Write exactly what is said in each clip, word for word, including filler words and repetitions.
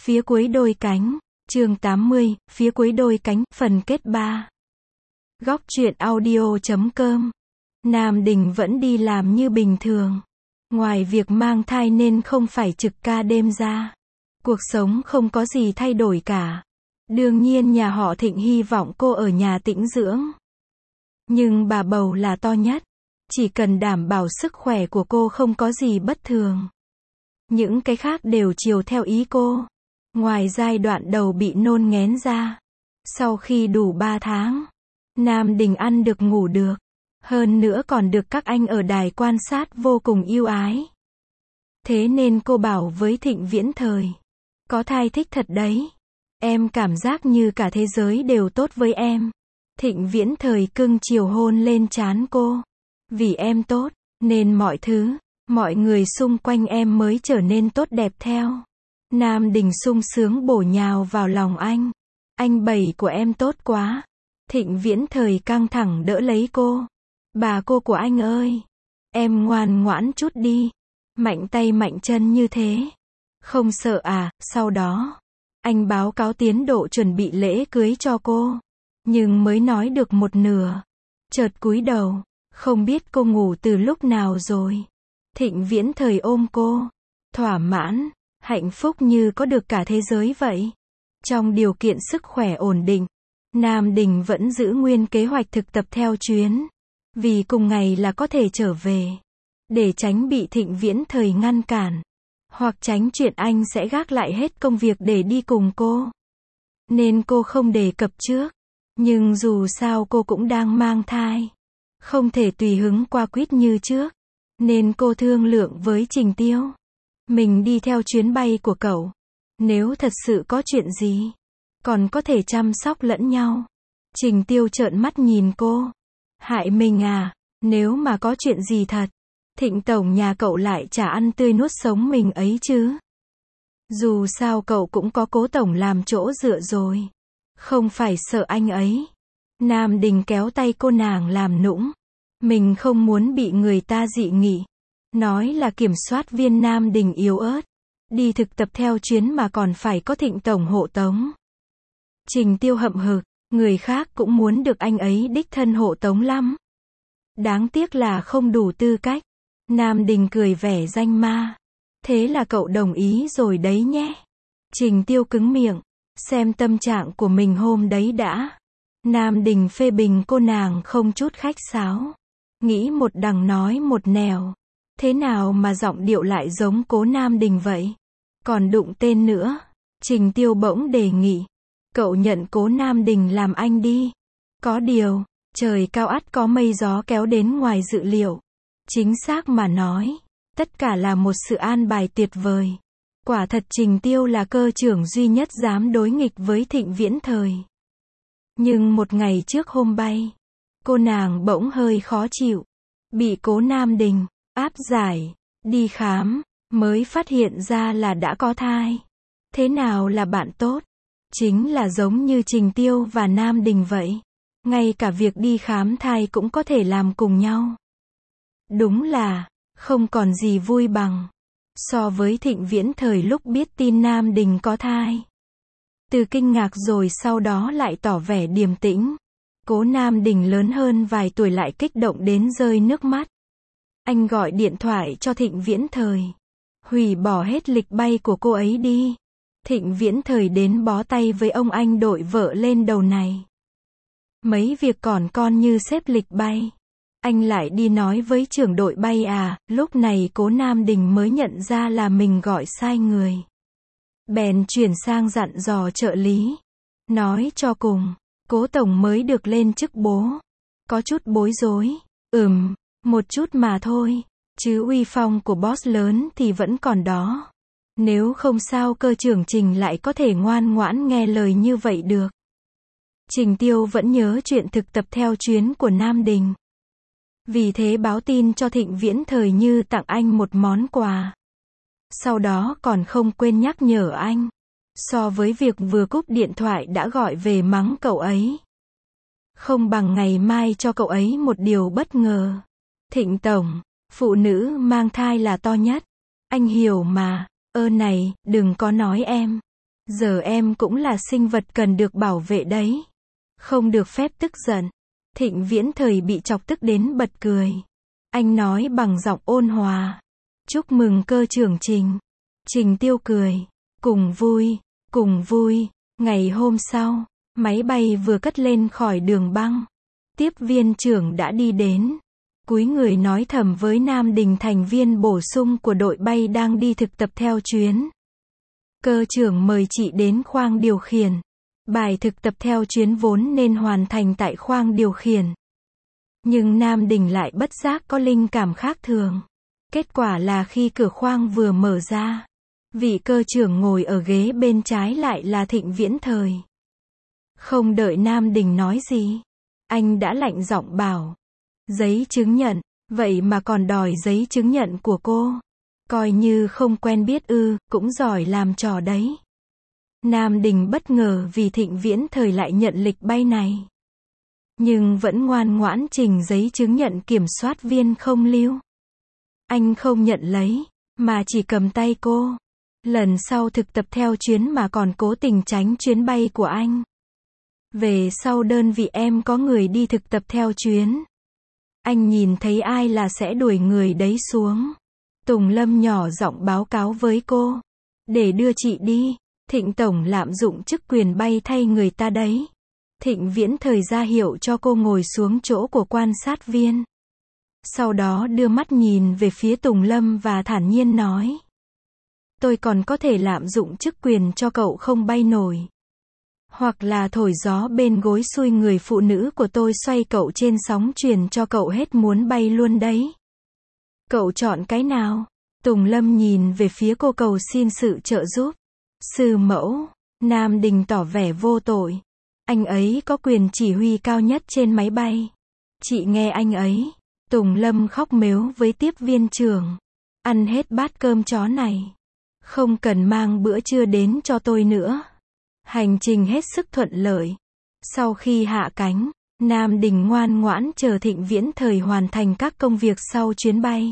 Phía cuối đôi cánh, chương tám mươi, phía cuối đôi cánh, phần kết ba. Góc truyện audio chấm com. Nam Đình vẫn đi làm như bình thường. Ngoài việc mang thai nên không phải trực ca đêm ra. Cuộc sống không có gì thay đổi cả. Đương nhiên nhà họ Thịnh hy vọng cô ở nhà tĩnh dưỡng. Nhưng bà bầu là to nhất. Chỉ cần đảm bảo sức khỏe của cô không có gì bất thường. Những cái khác đều chiều theo ý cô. Ngoài giai đoạn đầu bị nôn nghén ra. Sau khi đủ ba tháng, Nam Đình ăn được ngủ được. Hơn nữa còn được các anh ở đài quan sát vô cùng yêu ái. Thế nên cô bảo với Thịnh Viễn Thời. Có thai thích thật đấy. Em cảm giác như cả thế giới đều tốt với em. Thịnh Viễn Thời cưng chiều hôn lên trán cô. Vì em tốt, nên mọi thứ, mọi người xung quanh em mới trở nên tốt đẹp theo. Nam Đình sung sướng bổ nhào vào lòng anh. Anh bảy của em tốt quá. Thịnh Viễn Thời căng thẳng đỡ lấy cô. Bà cô của anh ơi. Em ngoan ngoãn chút đi. Mạnh tay mạnh chân như thế. Không sợ à, sau đó. Anh báo cáo tiến độ chuẩn bị lễ cưới cho cô. Nhưng mới nói được một nửa. Chợt cúi đầu. Không biết cô ngủ từ lúc nào rồi. Thịnh Viễn Thời ôm cô. Thỏa mãn. Hạnh phúc như có được cả thế giới vậy. Trong điều kiện sức khỏe ổn định, Nam Đình vẫn giữ nguyên kế hoạch thực tập theo chuyến. Vì cùng ngày là có thể trở về. Để tránh bị Thịnh Viễn Thời ngăn cản. Hoặc tránh chuyện anh sẽ gác lại hết công việc để đi cùng cô. Nên cô không đề cập trước. Nhưng dù sao cô cũng đang mang thai. Không thể tùy hứng qua quýt như trước. Nên cô thương lượng với Trình Tiêu. Mình đi theo chuyến bay của cậu. Nếu thật sự có chuyện gì, còn có thể chăm sóc lẫn nhau. Trình Tiêu trợn mắt nhìn cô. Hại mình à, nếu mà có chuyện gì thật, Thịnh tổng nhà cậu lại chả ăn tươi nuốt sống mình ấy chứ. Dù sao cậu cũng có Cố tổng làm chỗ dựa rồi. Không phải sợ anh ấy. Nam Đình kéo tay cô nàng làm nũng. Mình không muốn bị người ta dị nghị. Nói là kiểm soát viên Nam Đình yếu ớt. Đi thực tập theo chuyến mà còn phải có Thịnh tổng hộ tống. Trình Tiêu hậm hực, người khác cũng muốn được anh ấy đích thân hộ tống lắm. Đáng tiếc là không đủ tư cách. Nam Đình cười vẻ danh ma. Thế là cậu đồng ý rồi đấy nhé. Trình Tiêu cứng miệng. Xem tâm trạng của mình hôm đấy đã. Nam Đình phê bình cô nàng không chút khách sáo. Nghĩ một đằng nói một nẻo. Thế nào mà giọng điệu lại giống Cố Nam Đình vậy? Còn đụng tên nữa. Trình Tiêu bỗng đề nghị. Cậu nhận Cố Nam Đình làm anh đi. Có điều, trời cao ắt có mây gió kéo đến ngoài dự liệu. Chính xác mà nói, tất cả là một sự an bài tuyệt vời. Quả thật Trình Tiêu là cơ trưởng duy nhất dám đối nghịch với Thịnh Viễn Thời. Nhưng một ngày trước hôm bay, cô nàng bỗng hơi khó chịu. Bị Cố Nam Đình áp giải, đi khám, mới phát hiện ra là đã có thai. Thế nào là bạn tốt? Chính là giống như Trình Tiêu và Nam Đình vậy. Ngay cả việc đi khám thai cũng có thể làm cùng nhau. Đúng là, không còn gì vui bằng. So với Thịnh Viễn Thời lúc biết tin Nam Đình có thai. Từ kinh ngạc rồi sau đó lại tỏ vẻ điềm tĩnh. Cố Nam Đình lớn hơn vài tuổi lại kích động đến rơi nước mắt. Anh gọi điện thoại cho Thịnh Viễn Thời. Hủy bỏ hết lịch bay của cô ấy đi. Thịnh Viễn Thời đến bó tay với ông anh đội vợ lên đầu này. Mấy việc còn con như xếp lịch bay. Anh lại đi nói với trưởng đội bay à, lúc này Cố Nam Đình mới nhận ra là mình gọi sai người. Bèn chuyển sang dặn dò trợ lý. Nói cho cùng, Cố tổng mới được lên chức bố. Có chút bối rối. Ừm, một chút mà thôi. Chứ uy phong của boss lớn thì vẫn còn đó. Nếu không sao cơ trưởng Trình lại có thể ngoan ngoãn nghe lời như vậy được. Trình Tiêu vẫn nhớ chuyện thực tập theo chuyến của Nam Đình. Vì thế báo tin cho Thịnh Viễn Thời như tặng anh một món quà. Sau đó còn không quên nhắc nhở anh. So với việc vừa cúp điện thoại đã gọi về mắng cậu ấy. Không bằng ngày mai cho cậu ấy một điều bất ngờ. Thịnh tổng, phụ nữ mang thai là to nhất. Anh hiểu mà. Ơ này, đừng có nói em. Giờ em cũng là sinh vật cần được bảo vệ đấy. Không được phép tức giận. Thịnh Viễn Thời bị chọc tức đến bật cười. Anh nói bằng giọng ôn hòa. Chúc mừng cơ trưởng Trình. Trình Tiêu cười. Cùng vui, cùng vui. Ngày hôm sau, máy bay vừa cất lên khỏi đường băng. Tiếp viên trưởng đã đi đến. Cúi người nói thầm với Nam Đình, thành viên bổ sung của đội bay đang đi thực tập theo chuyến. Cơ trưởng mời chị đến khoang điều khiển. Bài thực tập theo chuyến vốn nên hoàn thành tại khoang điều khiển. Nhưng Nam Đình lại bất giác có linh cảm khác thường. Kết quả là khi cửa khoang vừa mở ra, vị cơ trưởng ngồi ở ghế bên trái lại là Thịnh Viễn Thời. Không đợi Nam Đình nói gì, anh đã lạnh giọng bảo. Giấy chứng nhận, vậy mà còn đòi giấy chứng nhận của cô. Coi như không quen biết ư, cũng giỏi làm trò đấy. Nam Đình bất ngờ vì Thịnh Viễn Thời lại nhận lịch bay này. Nhưng vẫn ngoan ngoãn trình giấy chứng nhận kiểm soát viên không lưu. Anh không nhận lấy, mà chỉ cầm tay cô. Lần sau thực tập theo chuyến mà còn cố tình tránh chuyến bay của anh. Về sau đơn vị em có người đi thực tập theo chuyến. Anh nhìn thấy ai là sẽ đuổi người đấy xuống. Tùng Lâm nhỏ giọng báo cáo với cô. Để đưa chị đi. Thịnh Tổng lạm dụng chức quyền bay thay người ta đấy. Thịnh Viễn Thời ra hiệu cho cô ngồi xuống chỗ của quan sát viên. Sau đó đưa mắt nhìn về phía Tùng Lâm và thản nhiên nói. Tôi còn có thể lạm dụng chức quyền cho cậu không bay nổi. Hoặc là thổi gió bên gối xui người phụ nữ của tôi xoay cậu trên sóng truyền cho cậu hết muốn bay luôn đấy. Cậu chọn cái nào? Tùng Lâm nhìn về phía cô cầu xin sự trợ giúp. Sư mẫu, Nam Đình tỏ vẻ vô tội. Anh ấy có quyền chỉ huy cao nhất trên máy bay. Chị nghe anh ấy. Tùng Lâm khóc mếu với tiếp viên trưởng. Ăn hết bát cơm chó này. Không cần mang bữa trưa đến cho tôi nữa. Hành trình hết sức thuận lợi. Sau khi hạ cánh, Nam Đình ngoan ngoãn chờ Thịnh Viễn Thời hoàn thành các công việc sau chuyến bay.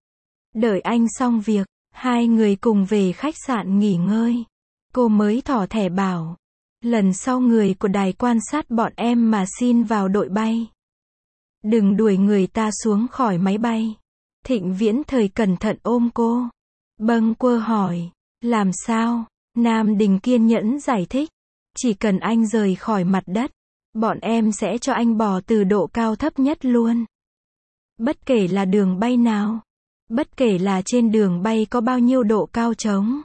Đợi anh xong việc, hai người cùng về khách sạn nghỉ ngơi. Cô mới thỏ thẻ bảo. Lần sau người của đài quan sát bọn em mà xin vào đội bay. Đừng đuổi người ta xuống khỏi máy bay. Thịnh Viễn Thời cẩn thận ôm cô. Bâng quơ hỏi. Làm sao? Nam Đình kiên nhẫn giải thích. Chỉ cần anh rời khỏi mặt đất, bọn em sẽ cho anh bò từ độ cao thấp nhất luôn. Bất kể là đường bay nào. Bất kể là trên đường bay có bao nhiêu độ cao trống.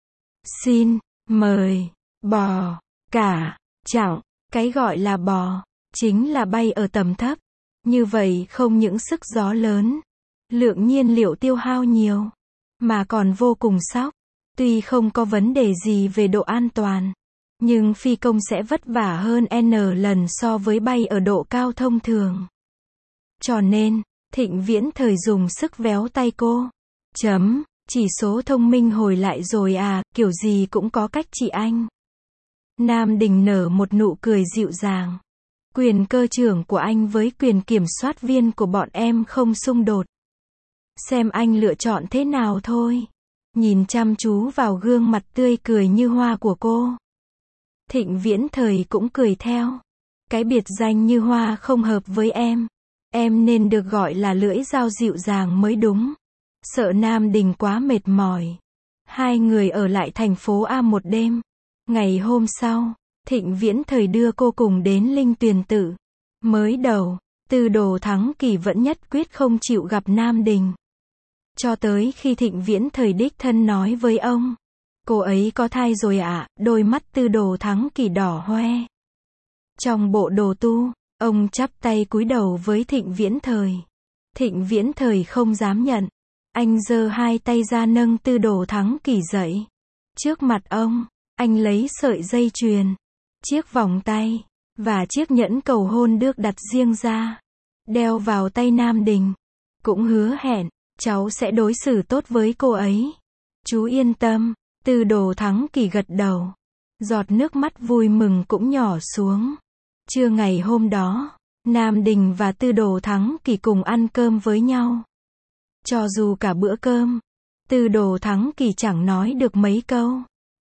Xin, mời, bò, cả, chẳng, cái gọi là bò, chính là bay ở tầm thấp. Như vậy không những sức gió lớn, lượng nhiên liệu tiêu hao nhiều, mà còn vô cùng sóc. Tuy không có vấn đề gì về độ an toàn, nhưng phi công sẽ vất vả hơn N lần so với bay ở độ cao thông thường. Cho nên, Thịnh Viễn Thời dùng sức véo tay cô. Chấm, chỉ số thông minh hồi lại rồi à, kiểu gì cũng có cách chị anh. Nam Đình nở một nụ cười dịu dàng. Quyền cơ trưởng của anh với quyền kiểm soát viên của bọn em không xung đột. Xem anh lựa chọn thế nào thôi. Nhìn chăm chú vào gương mặt tươi cười như hoa của cô. Thịnh Viễn Thời cũng cười theo. Cái biệt danh như hoa không hợp với em. Em nên được gọi là lưỡi dao dịu dàng mới đúng. Sợ Nam Đình quá mệt mỏi. Hai người ở lại thành phố A một đêm. Ngày hôm sau, Thịnh Viễn Thời đưa cô cùng đến Linh Tuyền Tự. Mới đầu, Tư Đồ Thắng Kỳ vẫn nhất quyết không chịu gặp Nam Đình. Cho tới khi Thịnh Viễn Thời đích thân nói với ông. Cô ấy có thai rồi ạ, à, đôi mắt Tư Đồ Thắng Kỳ đỏ hoe. Trong bộ đồ tu, ông chắp tay cúi đầu với Thịnh Viễn Thời. Thịnh Viễn Thời không dám nhận. Anh giơ hai tay ra nâng Tư Đồ Thắng Kỳ dậy. Trước mặt ông, anh lấy sợi dây chuyền, chiếc vòng tay, và chiếc nhẫn cầu hôn được đặt riêng ra. Đeo vào tay Nam Đình. Cũng hứa hẹn, cháu sẽ đối xử tốt với cô ấy. Chú yên tâm. Tư Đồ Thắng Kỳ gật đầu. Giọt nước mắt vui mừng cũng nhỏ xuống. Trưa ngày hôm đó, Nam Đình và Tư Đồ Thắng Kỳ cùng ăn cơm với nhau. Cho dù cả bữa cơm, Tư Đồ Thắng Kỳ chẳng nói được mấy câu.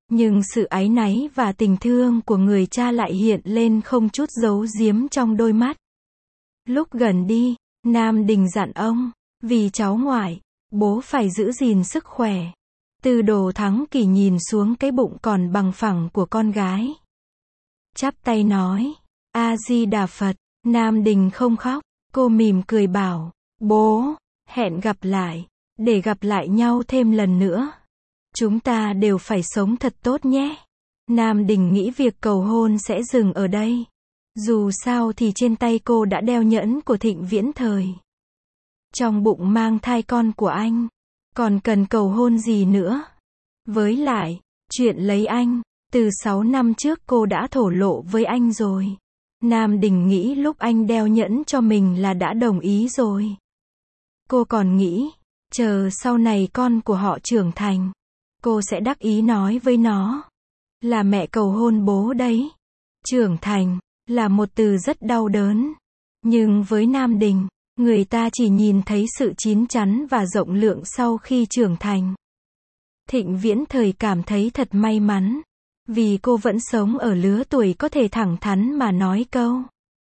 Nhưng sự áy náy và tình thương của người cha lại hiện lên không chút giấu giếm trong đôi mắt. Lúc gần đi, Nam Đình dặn ông, vì cháu ngoại, bố phải giữ gìn sức khỏe. Tư Đồ Thắng Kỳ nhìn xuống cái bụng còn bằng phẳng của con gái. Chắp tay nói, A-di-đà Phật. Nam Đình không khóc, cô mỉm cười bảo, bố, hẹn gặp lại, để gặp lại nhau thêm lần nữa. Chúng ta đều phải sống thật tốt nhé. Nam Đình nghĩ việc cầu hôn sẽ dừng ở đây. Dù sao thì trên tay cô đã đeo nhẫn của Thịnh Viễn Thời. Trong bụng mang thai con của anh, còn cần cầu hôn gì nữa. Với lại, chuyện lấy anh, từ sáu năm trước cô đã thổ lộ với anh rồi. Nam Đình nghĩ lúc anh đeo nhẫn cho mình là đã đồng ý rồi. Cô còn nghĩ, chờ sau này con của họ trưởng thành, cô sẽ đắc ý nói với nó, là mẹ cầu hôn bố đấy. Trưởng thành, là một từ rất đau đớn. Nhưng với Nam Đình, người ta chỉ nhìn thấy sự chín chắn và rộng lượng sau khi trưởng thành. Thịnh Viễn Thời cảm thấy thật may mắn. Vì cô vẫn sống ở lứa tuổi có thể thẳng thắn mà nói câu,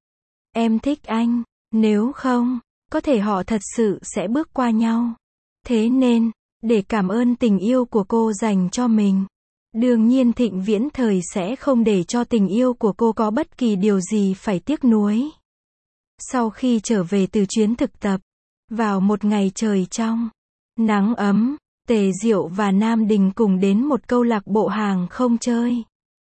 em thích anh, nếu không, có thể họ thật sự sẽ bước qua nhau. Thế nên, để cảm ơn tình yêu của cô dành cho mình, đương nhiên Thịnh Viễn Thời sẽ không để cho tình yêu của cô có bất kỳ điều gì phải tiếc nuối. Sau khi trở về từ chuyến thực tập, vào một ngày trời trong, nắng ấm, Tề Diệu và Nam Đình cùng đến một câu lạc bộ hàng không chơi.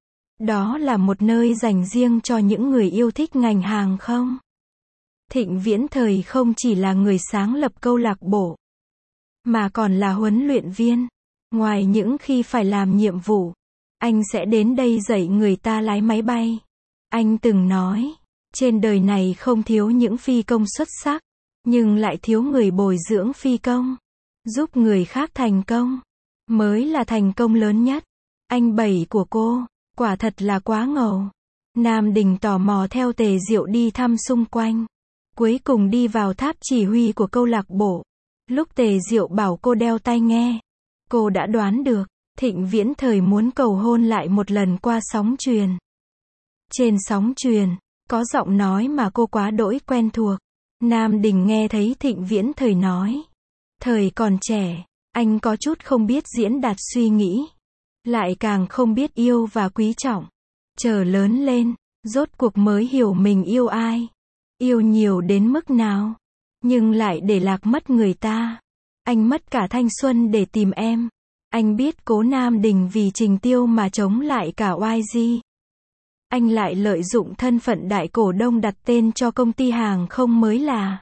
Đó là một nơi dành riêng cho những người yêu thích ngành hàng không. Thịnh Viễn Thời không chỉ là người sáng lập câu lạc bộ, mà còn là huấn luyện viên. Ngoài những khi phải làm nhiệm vụ, anh sẽ đến đây dạy người ta lái máy bay. Anh từng nói, trên đời này không thiếu những phi công xuất sắc, nhưng lại thiếu người bồi dưỡng phi công, giúp người khác thành công, mới là thành công lớn nhất. Anh bảy của cô, quả thật là quá ngầu. Nam Đình tò mò theo Tề Diệu đi thăm xung quanh. Cuối cùng đi vào tháp chỉ huy của câu lạc bộ. Lúc Tề Diệu bảo cô đeo tai nghe, cô đã đoán được, Thịnh Viễn Thời muốn cầu hôn lại một lần qua sóng truyền. Trên sóng truyền, có giọng nói mà cô quá đỗi quen thuộc. Nam Đình nghe thấy Thịnh Viễn Thời nói, thời còn trẻ, anh có chút không biết diễn đạt suy nghĩ, lại càng không biết yêu và quý trọng. Chờ lớn lên, rốt cuộc mới hiểu mình yêu ai, yêu nhiều đến mức nào, nhưng lại để lạc mất người ta. Anh mất cả thanh xuân để tìm em. Anh biết cố Nam Đình vì Trình Tiêu mà chống lại cả Y G. Anh lại lợi dụng thân phận đại cổ đông đặt tên cho công ty hàng không mới là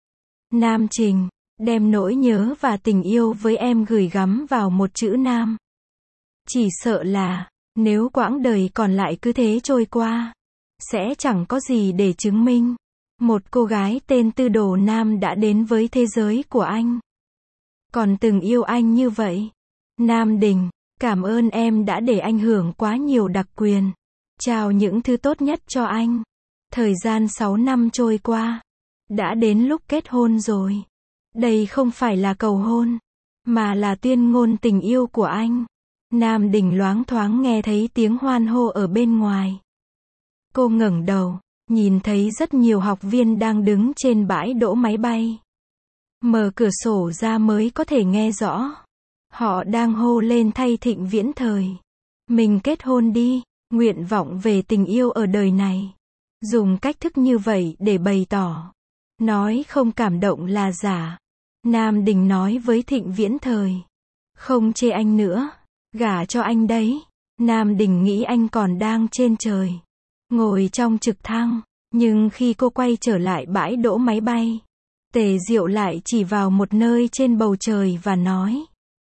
Nam Trình, đem nỗi nhớ và tình yêu với em gửi gắm vào một chữ Nam. Chỉ sợ là, nếu quãng đời còn lại cứ thế trôi qua, sẽ chẳng có gì để chứng minh. Một cô gái tên Tư Đồ Nam đã đến với thế giới của anh. Còn từng yêu anh như vậy. Nam Đình, cảm ơn em đã để anh hưởng quá nhiều đặc quyền. Trao những thứ tốt nhất cho anh. Thời gian sáu năm trôi qua. Đã đến lúc kết hôn rồi. Đây không phải là cầu hôn, mà là tuyên ngôn tình yêu của anh. Nam Đình loáng thoáng nghe thấy tiếng hoan hô ở bên ngoài. Cô ngẩng đầu, nhìn thấy rất nhiều học viên đang đứng trên bãi đỗ máy bay. Mở cửa sổ ra mới có thể nghe rõ. Họ đang hô lên thay Thịnh Viễn Thời. Mình kết hôn đi, nguyện vọng về tình yêu ở đời này. Dùng cách thức như vậy để bày tỏ. Nói không cảm động là giả. Nam Đình nói với Thịnh Viễn Thời. Không chê anh nữa, gả cho anh đấy. Nam Đình nghĩ anh còn đang trên trời, ngồi trong trực thăng. Nhưng khi cô quay trở lại bãi đỗ máy bay, Tề Diệu lại chỉ vào một nơi trên bầu trời và nói.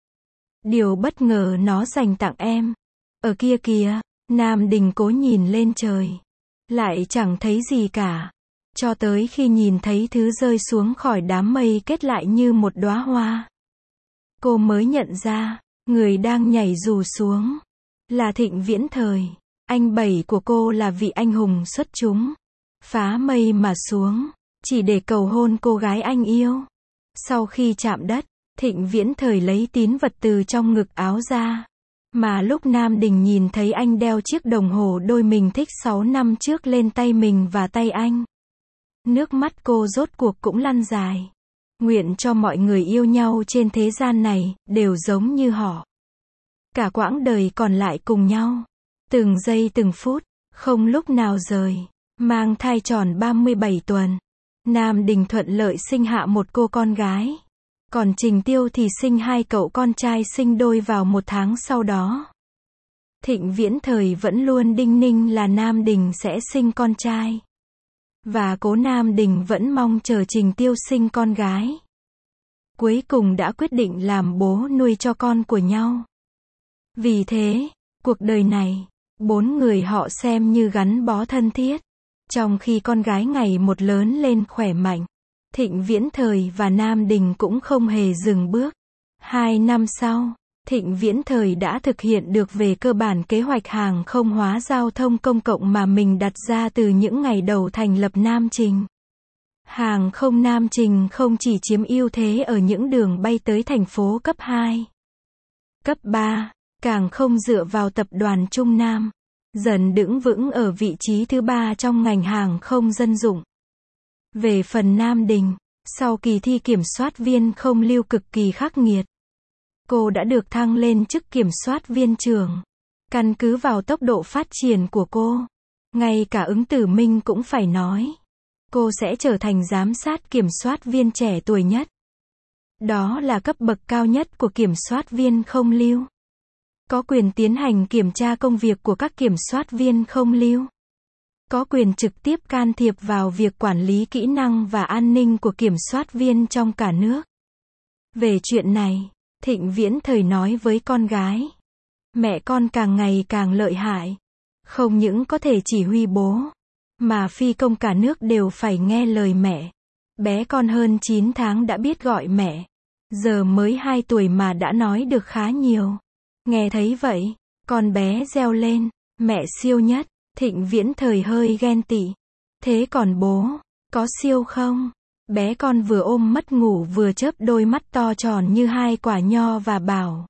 Điều bất ngờ nó dành tặng em. Ở kia kìa. Nam Đình cố nhìn lên trời, lại chẳng thấy gì cả. Cho tới khi nhìn thấy thứ rơi xuống khỏi đám mây kết lại như một đóa hoa, cô mới nhận ra, người đang nhảy dù xuống là Thịnh Viễn Thời. Anh bảy của cô là vị anh hùng xuất chúng, phá mây mà xuống, chỉ để cầu hôn cô gái anh yêu. Sau khi chạm đất, Thịnh Viễn Thời lấy tín vật từ trong ngực áo ra, Mà lúc Nam Đình nhìn thấy anh đeo chiếc đồng hồ đôi mình thích sáu năm trước lên tay mình và tay anh, nước mắt cô rốt cuộc cũng lăn dài. Nguyện cho mọi người yêu nhau trên thế gian này, đều giống như họ. Cả quãng đời còn lại cùng nhau. Từng giây từng phút, không lúc nào rời. Mang thai tròn ba mươi bảy tuần. Nam Đình thuận lợi sinh hạ một cô con gái. Còn Trình Tiêu thì sinh hai cậu con trai sinh đôi vào một tháng sau đó. Thịnh Viễn Thời vẫn luôn đinh ninh là Nam Đình sẽ sinh con trai. Và cố Nam Đình vẫn mong chờ Trình Tiêu sinh con gái. Cuối cùng đã quyết định làm bố nuôi cho con của nhau. Vì thế, cuộc đời này, bốn người họ xem như gắn bó thân thiết. Trong khi con gái ngày một lớn lên khỏe mạnh, Thịnh Viễn Thời và Nam Đình cũng không hề dừng bước. Hai năm sau, Thịnh Viễn Thời đã thực hiện được về cơ bản kế hoạch hàng không hóa giao thông công cộng mà mình đặt ra từ những ngày đầu thành lập Nam Trình. Hàng không Nam Trình không chỉ chiếm ưu thế ở những đường bay tới thành phố cấp hai, cấp ba, càng không dựa vào tập đoàn Trung Nam, dần đứng vững ở vị trí thứ ba trong ngành hàng không dân dụng. Về phần Nam Đình, sau kỳ thi kiểm soát viên không lưu cực kỳ khắc nghiệt, cô đã được thăng lên chức kiểm soát viên trưởng. Căn cứ vào tốc độ phát triển của cô, ngay cả ứng tử Minh cũng phải nói, cô sẽ trở thành giám sát kiểm soát viên trẻ tuổi nhất. Đó là cấp bậc cao nhất của kiểm soát viên không lưu. Có quyền tiến hành kiểm tra công việc của các kiểm soát viên không lưu. Có quyền trực tiếp can thiệp vào việc quản lý kỹ năng và an ninh của kiểm soát viên trong cả nước. Về chuyện này, Thịnh Viễn Thời nói với con gái, mẹ con càng ngày càng lợi hại. Không những có thể chỉ huy bố, mà phi công cả nước đều phải nghe lời mẹ. Bé con hơn chín tháng đã biết gọi mẹ. Giờ mới hai tuổi mà đã nói được khá nhiều. Nghe thấy vậy, con bé reo lên, mẹ siêu nhất. Thịnh Viễn Thời hơi ghen tị. Thế còn bố, có siêu không? Bé con vừa ôm mất ngủ vừa chớp đôi mắt to tròn như hai quả nho và bảo,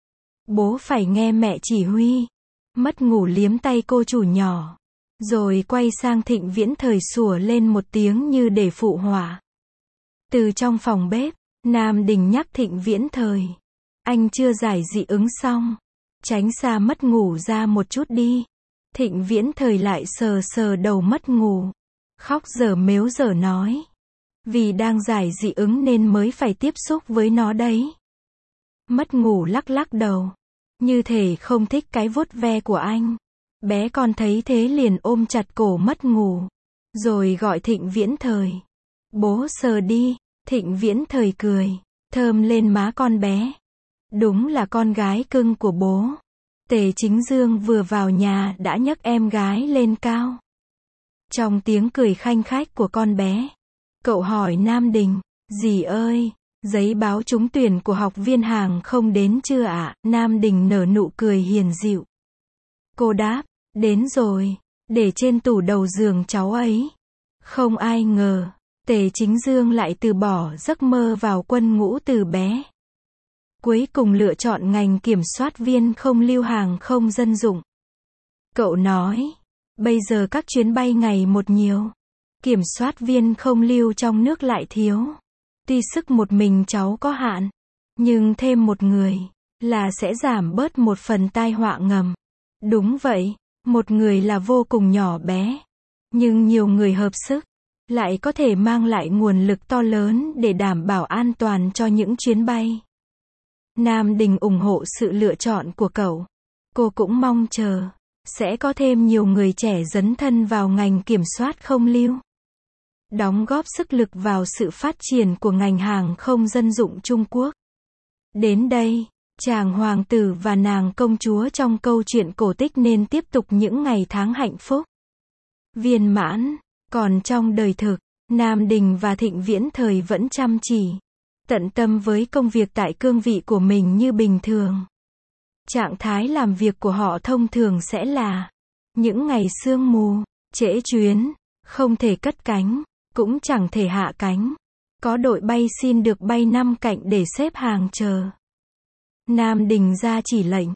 bố phải nghe mẹ chỉ huy. Mất ngủ liếm tay cô chủ nhỏ, rồi quay sang Thịnh Viễn Thời sủa lên một tiếng như để phụ họa. Từ trong phòng bếp, Nam Đình nhắc Thịnh Viễn Thời, anh chưa giải dị ứng xong, tránh xa mất ngủ ra một chút đi. Thịnh Viễn Thời lại sờ sờ đầu mất ngủ, khóc dở mếu dở nói, vì đang giải dị ứng nên mới phải tiếp xúc với nó đấy. Mất ngủ lắc lắc đầu, như thể không thích cái vuốt ve của anh. Bé con thấy thế liền ôm chặt cổ mất ngủ, rồi gọi Thịnh Viễn Thời, bố sờ đi. Thịnh Viễn Thời cười, thơm lên má con bé. Đúng là con gái cưng của bố. Tề Chính Dương vừa vào nhà đã nhấc em gái lên cao. Trong tiếng cười khanh khách của con bé, cậu hỏi Nam Đình, dì ơi, giấy báo trúng tuyển của học viên hàng không đến chưa ạ? Nam Đình nở nụ cười hiền dịu. Cô đáp, đến rồi, để trên tủ đầu giường cháu ấy. Không ai ngờ, Tề Chính Dương lại từ bỏ giấc mơ vào quân ngũ từ bé. Cuối cùng lựa chọn ngành kiểm soát viên không lưu hàng không dân dụng. Cậu nói, bây giờ các chuyến bay ngày một nhiều, kiểm soát viên không lưu trong nước lại thiếu. Tuy sức một mình cháu có hạn, nhưng thêm một người, là sẽ giảm bớt một phần tai họa ngầm. Đúng vậy, một người là vô cùng nhỏ bé, nhưng nhiều người hợp sức, lại có thể mang lại nguồn lực to lớn để đảm bảo an toàn cho những chuyến bay. Nam Đình ủng hộ sự lựa chọn của cậu. Cô cũng mong chờ, sẽ có thêm nhiều người trẻ dấn thân vào ngành kiểm soát không lưu. Đóng góp sức lực vào sự phát triển của ngành hàng không dân dụng Trung Quốc. Đến đây, chàng hoàng tử và nàng công chúa trong câu chuyện cổ tích nên tiếp tục những ngày tháng hạnh phúc, viên mãn. Còn trong đời thực, Nam Đình và Thịnh Viễn Thời vẫn chăm chỉ, tận tâm với công việc tại cương vị của mình như bình thường. Trạng thái làm việc của họ thông thường sẽ là những ngày sương mù, trễ chuyến, không thể cất cánh, cũng chẳng thể hạ cánh. Có đội bay xin được bay năm cạnh để xếp hàng chờ. Nam Đình ra chỉ lệnh,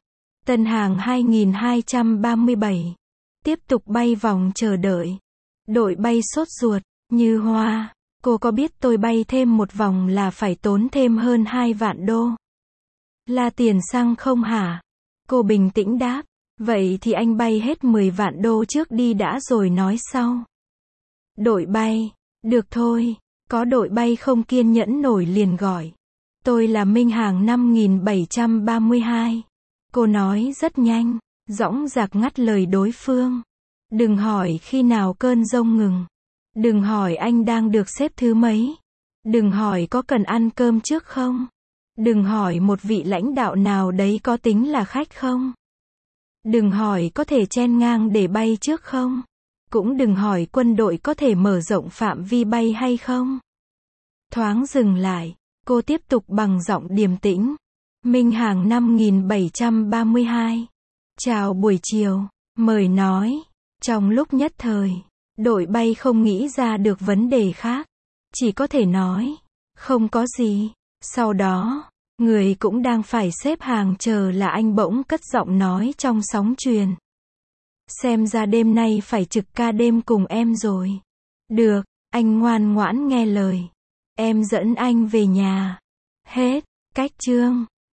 Tân hàng hai nghìn hai trăm ba mươi bảy. Tiếp tục bay vòng chờ đợi. Đội bay sốt ruột. Như Hoa, cô có biết tôi bay thêm một vòng là phải tốn thêm hơn hai vạn đô. Là tiền xăng không hả? Cô bình tĩnh đáp. Vậy thì anh bay hết mười vạn đô trước đi đã rồi nói sau. Đội bay. Được thôi. Có đội bay không kiên nhẫn nổi liền gọi. Tôi là Minh hàng năm nghìn bảy trăm ba mươi hai. Cô nói rất nhanh, dõng dạc ngắt lời đối phương. Đừng hỏi khi nào cơn giông ngừng. Đừng hỏi anh đang được xếp thứ mấy. Đừng hỏi có cần ăn cơm trước không. Đừng hỏi một vị lãnh đạo nào đấy có tính là khách không. Đừng hỏi có thể chen ngang để bay trước không. Cũng đừng hỏi quân đội có thể mở rộng phạm vi bay hay không. Thoáng dừng lại, cô tiếp tục bằng giọng điềm tĩnh. Minh hàng năm nghìn bảy trăm ba mươi hai. Chào buổi chiều, mời nói. Trong lúc nhất thời, đội bay không nghĩ ra được vấn đề khác. Chỉ có thể nói, không có gì. Sau đó, người cũng đang phải xếp hàng chờ là anh bỗng cất giọng nói trong sóng truyền. Xem ra đêm nay phải trực ca đêm cùng em rồi. Được, anh ngoan ngoãn nghe lời. Em dẫn anh về nhà. Hết, cách chương.